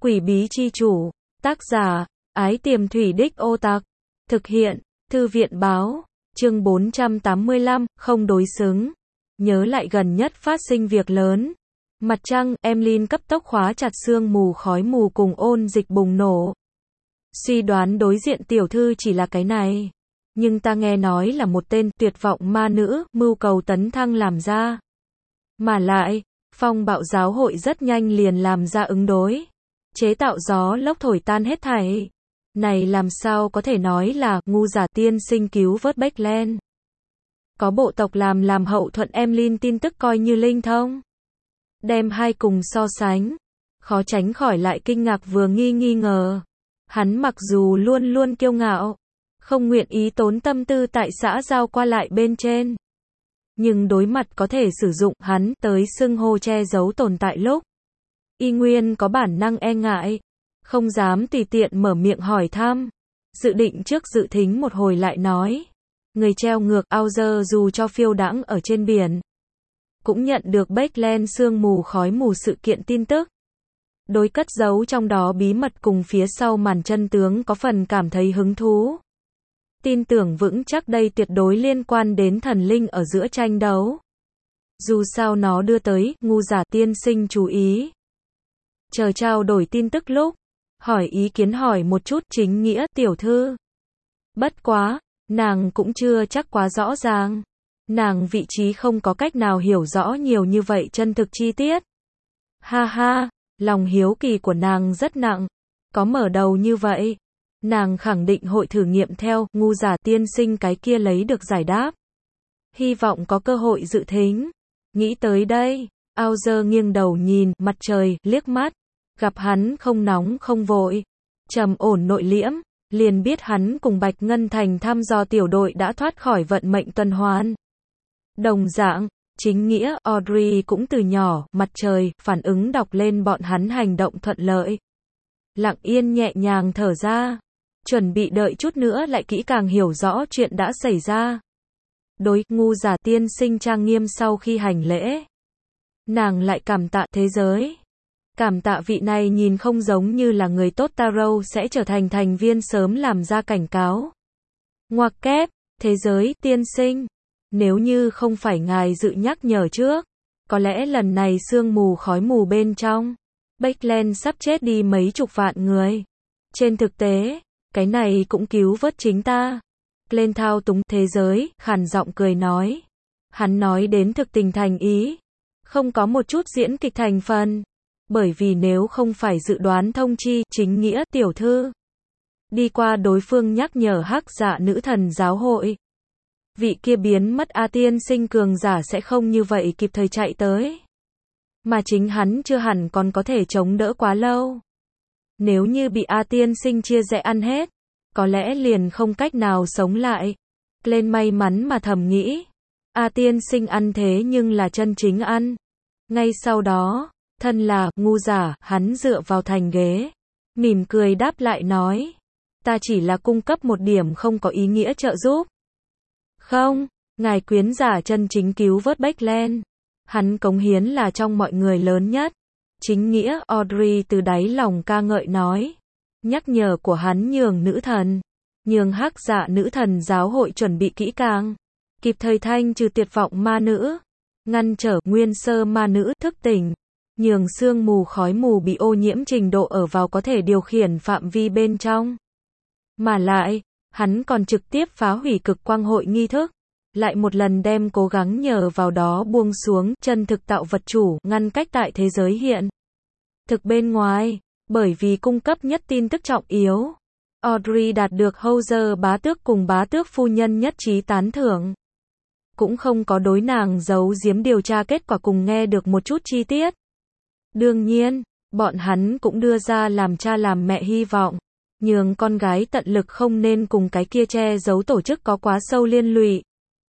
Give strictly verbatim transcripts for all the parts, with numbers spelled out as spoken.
Quỷ bí chi chủ, tác giả, Ái Tiềm Thủy Đích Ô Tặc, thực hiện, Thư viện báo, chương bốn trăm tám mươi lăm, không đối xứng. Nhớ lại gần nhất phát sinh việc lớn. Mặt trăng, Emlyn cấp tốc khóa chặt sương mù khói mù cùng ôn dịch bùng nổ. Suy đoán đối diện tiểu thư chỉ là cái này. Nhưng ta nghe nói là một tên tuyệt vọng ma nữ, mưu cầu tấn thăng làm ra. Mà lại, phong bạo giáo hội rất nhanh liền làm ra ứng đối. Chế tạo gió lốc thổi tan hết thảy. Này làm sao có thể nói là ngu giả tiên sinh cứu vớt Becklen. Có bộ tộc làm làm hậu thuẫn Emlyn tin tức coi như linh thông. Đem hai cùng so sánh. Khó tránh khỏi lại kinh ngạc vừa nghi nghi ngờ. Hắn mặc dù luôn luôn kiêu ngạo. Không nguyện ý tốn tâm tư tại xã giao qua lại bên trên. Nhưng đối mặt có thể sử dụng hắn tới xưng hô che giấu tồn tại lúc. Y nguyên có bản năng e ngại. Không dám tùy tiện mở miệng hỏi thăm. Dự định trước dự thính một hồi lại nói. Người treo ngược Auger dù cho phiêu đãng ở trên biển. Cũng nhận được Becklen sương mù khói mù sự kiện tin tức. Đối cất giấu trong đó bí mật cùng phía sau màn chân tướng có phần cảm thấy hứng thú. Tin tưởng vững chắc đây tuyệt đối liên quan đến thần linh ở giữa tranh đấu. Dù sao nó đưa tới ngu giả tiên sinh chú ý. Chờ trao đổi tin tức lúc. Hỏi ý kiến hỏi một chút chính nghĩa tiểu thư. Bất quá, nàng cũng chưa chắc quá rõ ràng. Nàng vị trí không có cách nào hiểu rõ nhiều như vậy chân thực chi tiết. Ha ha, lòng hiếu kỳ của nàng rất nặng. Có mở đầu như vậy. Nàng khẳng định hội thử nghiệm theo ngu giả tiên sinh cái kia lấy được giải đáp. Hy vọng có cơ hội dự thính. Nghĩ tới đây, Auger nghiêng đầu nhìn mặt trời liếc mắt. Gặp hắn không nóng không vội. Trầm ổn nội liễm. Liền biết hắn cùng Bạch Ngân Thành thăm dò tiểu đội đã thoát khỏi vận mệnh tuần hoàn. Đồng dạng, chính nghĩa Audrey cũng từ nhỏ, mặt trời, phản ứng đọc lên bọn hắn hành động thuận lợi. Lặng yên nhẹ nhàng thở ra. Chuẩn bị đợi chút nữa lại kỹ càng hiểu rõ chuyện đã xảy ra. Đối ngu giả tiên sinh trang nghiêm sau khi hành lễ. Nàng lại cảm tạ thế giới. Cảm tạ vị này nhìn không giống như là người tốt Tarot sẽ trở thành thành viên sớm làm ra cảnh cáo. Ngoặc kép, thế giới tiên sinh. Nếu như không phải ngài dự nhắc nhở trước. Có lẽ lần này sương mù khói mù bên trong. Becklen sắp chết đi mấy chục vạn người. Trên thực tế. Cái này cũng cứu vớt chính ta. Lên thao túng thế giới, khàn giọng cười nói. Hắn nói đến thực tình thành ý. Không có một chút diễn kịch thành phần. Bởi vì nếu không phải dự đoán thông chi, chính nghĩa tiểu thư. Đi qua đối phương nhắc nhở hắc dạ nữ thần giáo hội. Vị kia biến mất A tiên sinh cường giả sẽ không như vậy kịp thời chạy tới. Mà chính hắn chưa hẳn còn có thể chống đỡ quá lâu. Nếu như bị A tiên sinh chia rẽ ăn hết, có lẽ liền không cách nào sống lại. Lên may mắn mà thầm nghĩ. A tiên sinh ăn thế nhưng là chân chính ăn. Ngay sau đó, thân là ngu giả, hắn dựa vào thành ghế. Mỉm cười đáp lại nói. Ta chỉ là cung cấp một điểm không có ý nghĩa trợ giúp. Không, ngài quyến giả chân chính cứu vớt Becklen. Hắn cống hiến là trong mọi người lớn nhất. Chính nghĩa Audrey từ đáy lòng ca ngợi nói. Nhắc nhở của hắn nhường nữ thần. Nhường hắc dạ nữ thần giáo hội chuẩn bị kỹ càng. Kịp thời thanh trừ tuyệt vọng ma nữ. Ngăn trở nguyên sơ ma nữ thức tỉnh. Nhường sương mù khói mù bị ô nhiễm trình độ ở vào có thể điều khiển phạm vi bên trong. Mà lại, hắn còn trực tiếp phá hủy cực quang hội nghi thức. Lại một lần đem cố gắng nhờ vào đó buông xuống chân thực tạo vật chủ ngăn cách tại thế giới hiện thực bên ngoài, bởi vì cung cấp nhất tin tức trọng yếu. Audrey đạt được Hauser bá tước cùng bá tước phu nhân nhất trí tán thưởng. Cũng không có đối nàng giấu giếm điều tra kết quả cùng nghe được một chút chi tiết. Đương nhiên, bọn hắn cũng đưa ra làm cha làm mẹ hy vọng. Nhường con gái tận lực không nên cùng cái kia che giấu tổ chức có quá sâu liên lụy.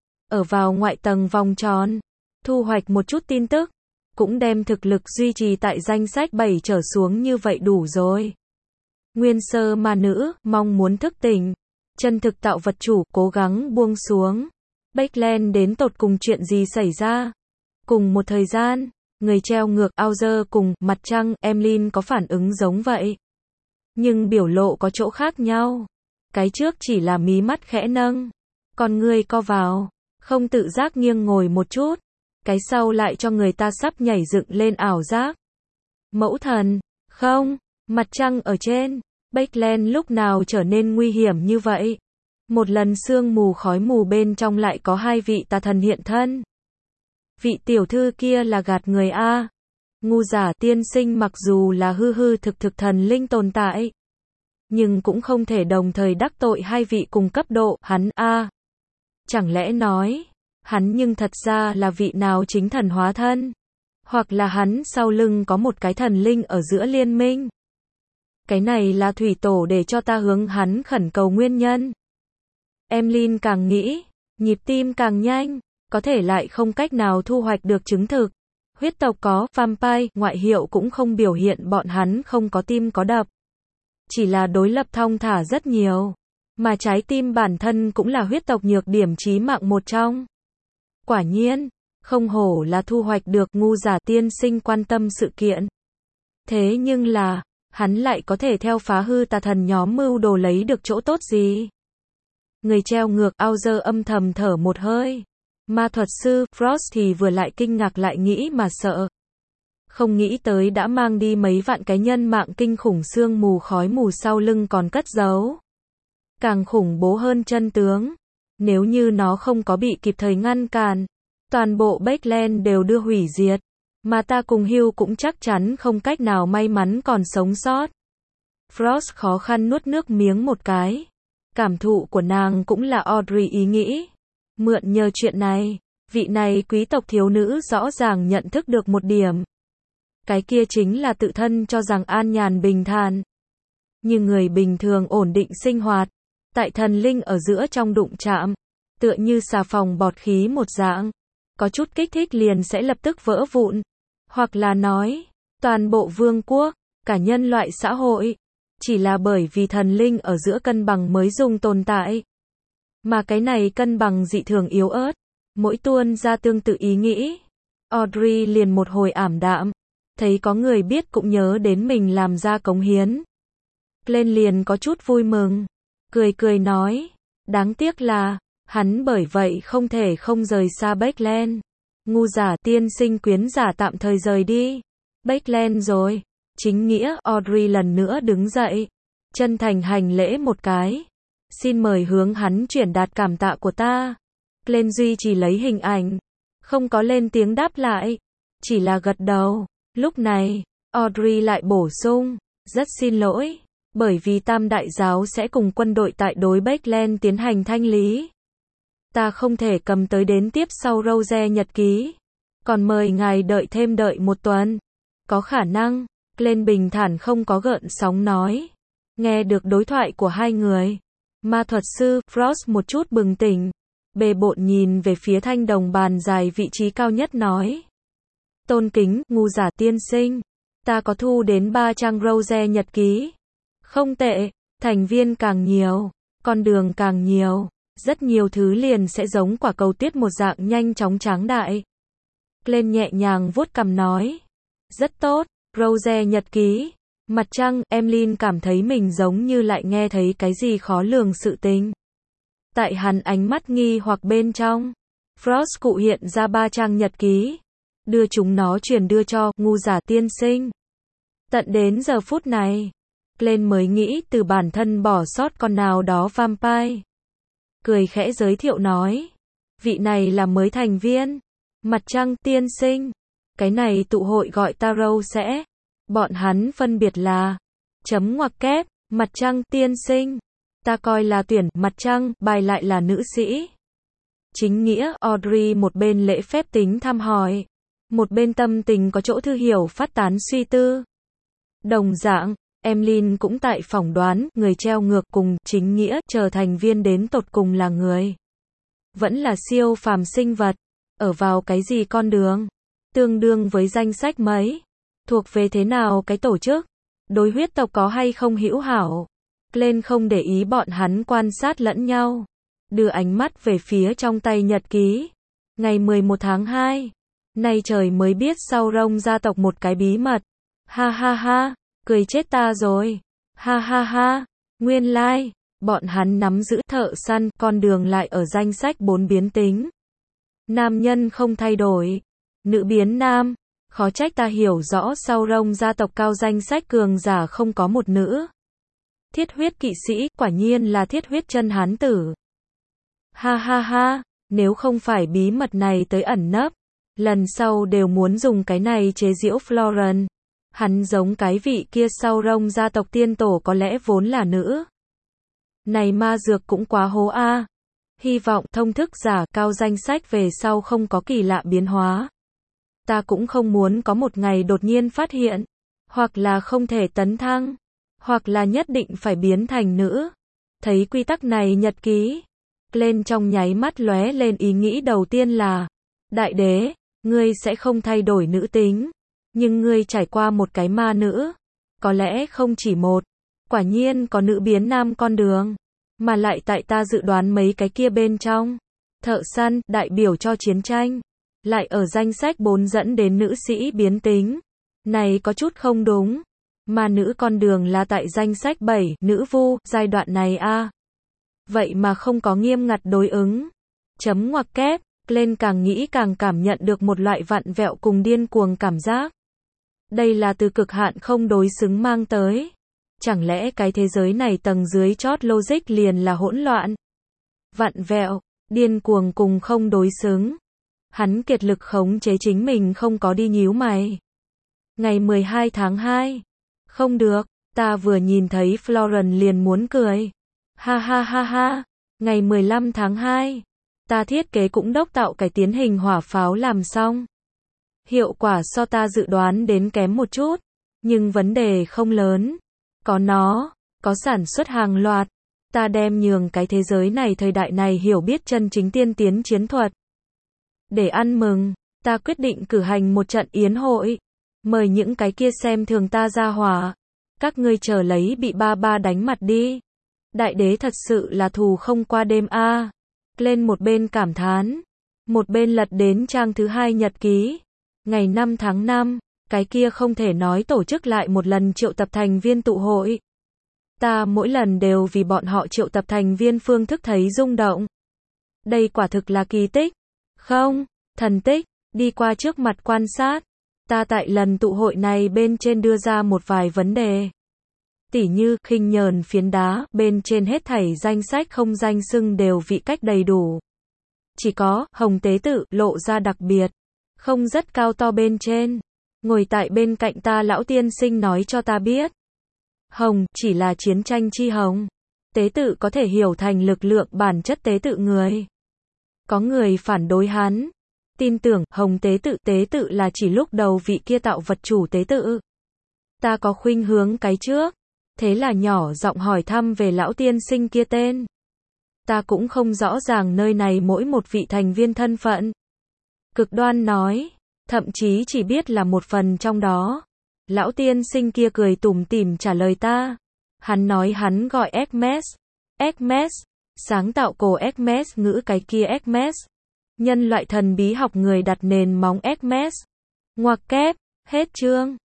Ở vào ngoại tầng vòng tròn, thu hoạch một chút tin tức, cũng đem thực lực duy trì tại danh sách bảy trở xuống như vậy đủ rồi. Nguyên sơ ma nữ, mong muốn thức tỉnh, chân thực tạo vật chủ, cố gắng buông xuống. Becklen đến tột cùng chuyện gì xảy ra? Cùng một thời gian, Người treo ngược Auger cùng Mặt Trăng Emlyn có phản ứng giống vậy. Nhưng biểu lộ có chỗ khác nhau. Cái trước chỉ là mí mắt khẽ nâng. Còn người co vào. Không tự giác nghiêng ngồi một chút. Cái sau lại cho người ta sắp nhảy dựng lên ảo giác. Mẫu thần. Không. Mặt trăng ở trên. Backland lúc nào trở nên nguy hiểm như vậy. Một lần sương mù khói mù bên trong lại có hai vị tà thần hiện thân. Vị tiểu thư kia là gạt người a. Ngu giả tiên sinh mặc dù là hư hư thực thực thần linh tồn tại. Nhưng cũng không thể đồng thời đắc tội hai vị cùng cấp độ, hắn a. Chẳng lẽ nói, hắn nhưng thật ra là vị nào chính thần hóa thân? Hoặc là hắn sau lưng có một cái thần linh ở giữa liên minh? Cái này là thủy tổ để cho ta hướng hắn khẩn cầu nguyên nhân. Emlyn càng nghĩ, nhịp tim càng nhanh, có thể lại không cách nào thu hoạch được chứng thực. Huyết tộc có vampire, ngoại hiệu cũng không biểu hiện bọn hắn không có tim có đập. Chỉ là đối lập thong thả rất nhiều. Mà trái tim bản thân cũng là huyết tộc nhược điểm chí mạng một trong. Quả nhiên, không hổ là thu hoạch được ngu giả tiên sinh quan tâm sự kiện. Thế nhưng là, hắn lại có thể theo phá hư tà thần nhóm mưu đồ lấy được chỗ tốt gì? Người treo ngược Auger âm thầm thở một hơi. Ma thuật sư Frost thì vừa lại kinh ngạc lại nghĩ mà sợ. Không nghĩ tới đã mang đi mấy vạn cái nhân mạng kinh khủng sương mù khói mù sau lưng còn cất giấu. Càng khủng bố hơn chân tướng. Nếu như nó không có bị kịp thời ngăn cản, toàn bộ Backland đều đưa hủy diệt. Mà ta cùng Hugh cũng chắc chắn không cách nào may mắn còn sống sót. Frost khó khăn nuốt nước miếng một cái. Cảm thụ của nàng cũng là Audrey ý nghĩ. Mượn nhờ chuyện này, vị này quý tộc thiếu nữ rõ ràng nhận thức được một điểm. Cái kia chính là tự thân cho rằng an nhàn bình thản. Như người bình thường ổn định sinh hoạt. Tại thần linh ở giữa trong đụng chạm. Tựa như xà phòng bọt khí một dạng. Có chút kích thích liền sẽ lập tức vỡ vụn. Hoặc là nói, toàn bộ vương quốc, cả nhân loại xã hội. Chỉ là bởi vì thần linh ở giữa cân bằng mới dùng tồn tại. Mà cái này cân bằng dị thường yếu ớt. Mỗi tuôn ra tương tự ý nghĩ. Audrey liền một hồi ảm đạm. Thấy có người biết cũng nhớ đến mình làm ra cống hiến. Lên liền có chút vui mừng. Cười cười nói. Đáng tiếc là, hắn bởi vậy không thể không rời xa Backland. Ngu giả tiên sinh quyến giả tạm thời rời đi. Backland rồi. Chính nghĩa, Audrey lần nữa đứng dậy. Chân thành hành lễ một cái. Xin mời hướng hắn chuyển đạt cảm tạ của ta. Glenn duy chỉ lấy hình ảnh. Không có lên tiếng đáp lại. Chỉ là gật đầu. Lúc này, Audrey lại bổ sung. Rất xin lỗi. Bởi vì Tam Đại Giáo sẽ cùng quân đội tại đối Backland tiến hành thanh lý. Ta không thể cầm tới đến tiếp sau Rose nhật ký. Còn mời ngài đợi thêm đợi một tuần. Có khả năng. Glenn bình thản không có gợn sóng nói. Nghe được đối thoại của hai người. Ma thuật sư Frost một chút bừng tỉnh. Bề bộn nhìn về phía thanh đồng bàn dài vị trí cao nhất nói. Tôn kính, ngu giả tiên sinh. Ta có thu đến ba trang Rose nhật ký. Không tệ, thành viên càng nhiều, con đường càng nhiều. Rất nhiều thứ liền sẽ giống quả cầu tuyết một dạng nhanh chóng tráng đại. Glenn nhẹ nhàng vuốt cằm nói. Rất tốt, Rose nhật ký. Mặt trăng, Emlyn cảm thấy mình giống như lại nghe thấy cái gì khó lường sự tình. Tại hắn ánh mắt nghi hoặc bên trong. Frost cụ hiện ra ba trang nhật ký. Đưa chúng nó truyền đưa cho ngu giả tiên sinh. Tận đến giờ phút này, Glenn mới nghĩ từ bản thân bỏ sót con nào đó vampire. Cười khẽ giới thiệu nói. Vị này là mới thành viên. Mặt trăng tiên sinh. Cái này tụ hội gọi ta Rose. Bọn hắn phân biệt là. Chấm ngoặc kép. Mặt trăng tiên sinh. Ta coi là tuyển mặt trăng, bài lại là nữ sĩ. Chính nghĩa, Audrey một bên lễ phép tính thăm hỏi. Một bên tâm tình có chỗ thư hiểu phát tán suy tư. Đồng dạng, Emlyn cũng tại phỏng đoán, người treo ngược cùng chính nghĩa trở thành viên đến tột cùng là người. Vẫn là siêu phàm sinh vật. Ở vào cái gì con đường? Tương đương với danh sách mấy? Thuộc về thế nào cái tổ chức? Đối huyết tộc có hay không hữu hảo? Glenn không để ý bọn hắn quan sát lẫn nhau. Đưa ánh mắt về phía trong tay nhật ký. Ngày mười một tháng hai. Nay trời mới biết sau rông gia tộc một cái bí mật. Ha ha ha, cười chết ta rồi. Ha ha ha, nguyên lai, like, bọn hắn nắm giữ thợ săn, con đường lại ở danh sách bốn biến tính. Nam nhân không thay đổi, nữ biến nam, khó trách ta hiểu rõ sau rông gia tộc cao danh sách cường giả không có một nữ. Thiết huyết kỵ sĩ, quả nhiên là thiết huyết chân hán tử. Ha ha ha, nếu không phải bí mật này tới ẩn nấp, lần sau đều muốn dùng cái này chế giễu Florence. Hắn giống cái vị kia sau rông gia tộc tiên tổ có lẽ vốn là nữ. Này ma dược cũng quá hố a. Hy vọng thông thức giả cao danh sách về sau không có kỳ lạ biến hóa. Ta cũng không muốn có một ngày đột nhiên phát hiện, hoặc là không thể tấn thăng, hoặc là nhất định phải biến thành nữ. Thấy quy tắc này nhật ký, lên trong nháy mắt lóe lên ý nghĩ đầu tiên là, đại đế, ngươi sẽ không thay đổi nữ tính, nhưng ngươi trải qua một cái ma nữ, có lẽ không chỉ một, quả nhiên có nữ biến nam con đường, mà lại tại ta dự đoán mấy cái kia bên trong, thợ săn, đại biểu cho chiến tranh, lại ở danh sách bốn dẫn đến nữ sĩ biến tính, này có chút không đúng, mà nữ con đường là tại danh sách bảy, nữ vu, giai đoạn này a. Vậy mà không có nghiêm ngặt đối ứng. Chấm ngoặc kép, lên càng nghĩ càng cảm nhận được một loại vặn vẹo cùng điên cuồng cảm giác. Đây là từ cực hạn không đối xứng mang tới. Chẳng lẽ cái thế giới này tầng dưới chót logic liền là hỗn loạn? Vặn vẹo, điên cuồng cùng không đối xứng. Hắn kiệt lực khống chế chính mình không có đi nhíu mày. Ngày mười hai tháng hai. Không được, ta vừa nhìn thấy Florence liền muốn cười. Ha ha ha ha, ngày mười lăm tháng hai. Ta thiết kế cũng đốc tạo cái tiến hình hỏa pháo làm xong. Hiệu quả so ta dự đoán đến kém một chút, nhưng vấn đề không lớn. Có nó, có sản xuất hàng loạt. Ta đem nhường cái thế giới này thời đại này hiểu biết chân chính tiên tiến chiến thuật. Để ăn mừng, ta quyết định cử hành một trận yến hội. Mời những cái kia xem thường ta ra hỏa. Các ngươi chờ lấy bị ba ba đánh mặt đi. Đại đế thật sự là thù không qua đêm a. À. Lên một bên cảm thán, một bên lật đến trang thứ hai nhật ký. Ngày năm tháng năm, cái kia không thể nói tổ chức lại một lần triệu tập thành viên tụ hội. Ta mỗi lần đều vì bọn họ triệu tập thành viên phương thức thấy rung động. Đây quả thực là kỳ tích. Không, thần tích, đi qua trước mặt quan sát. Ta tại lần tụ hội này bên trên đưa ra một vài vấn đề. Tỉ như, khinh nhờn phiến đá, bên trên hết thảy danh sách không danh xưng đều vị cách đầy đủ. Chỉ có, hồng tế tự, lộ ra đặc biệt. Không rất cao to bên trên. Ngồi tại bên cạnh ta lão tiên sinh nói cho ta biết. Hồng, chỉ là chiến tranh chi hồng. Tế tự có thể hiểu thành lực lượng bản chất tế tự người. Có người phản đối hắn. Tin tưởng, hồng tế tự, tế tự là chỉ lúc đầu vị kia tạo vật chủ tế tự. Ta có khuynh hướng cái trước. Thế là nhỏ giọng hỏi thăm về lão tiên sinh kia tên. Ta cũng không rõ ràng nơi này mỗi một vị thành viên thân phận. Cực đoan nói, thậm chí chỉ biết là một phần trong đó. Lão tiên sinh kia cười tủm tỉm trả lời ta. Hắn nói hắn gọi Hermes. Hermes, sáng tạo cổ Hermes ngữ cái kia Hermes. Nhân loại thần bí học người đặt nền móng Hermes. Ngoặc kép, hết chương.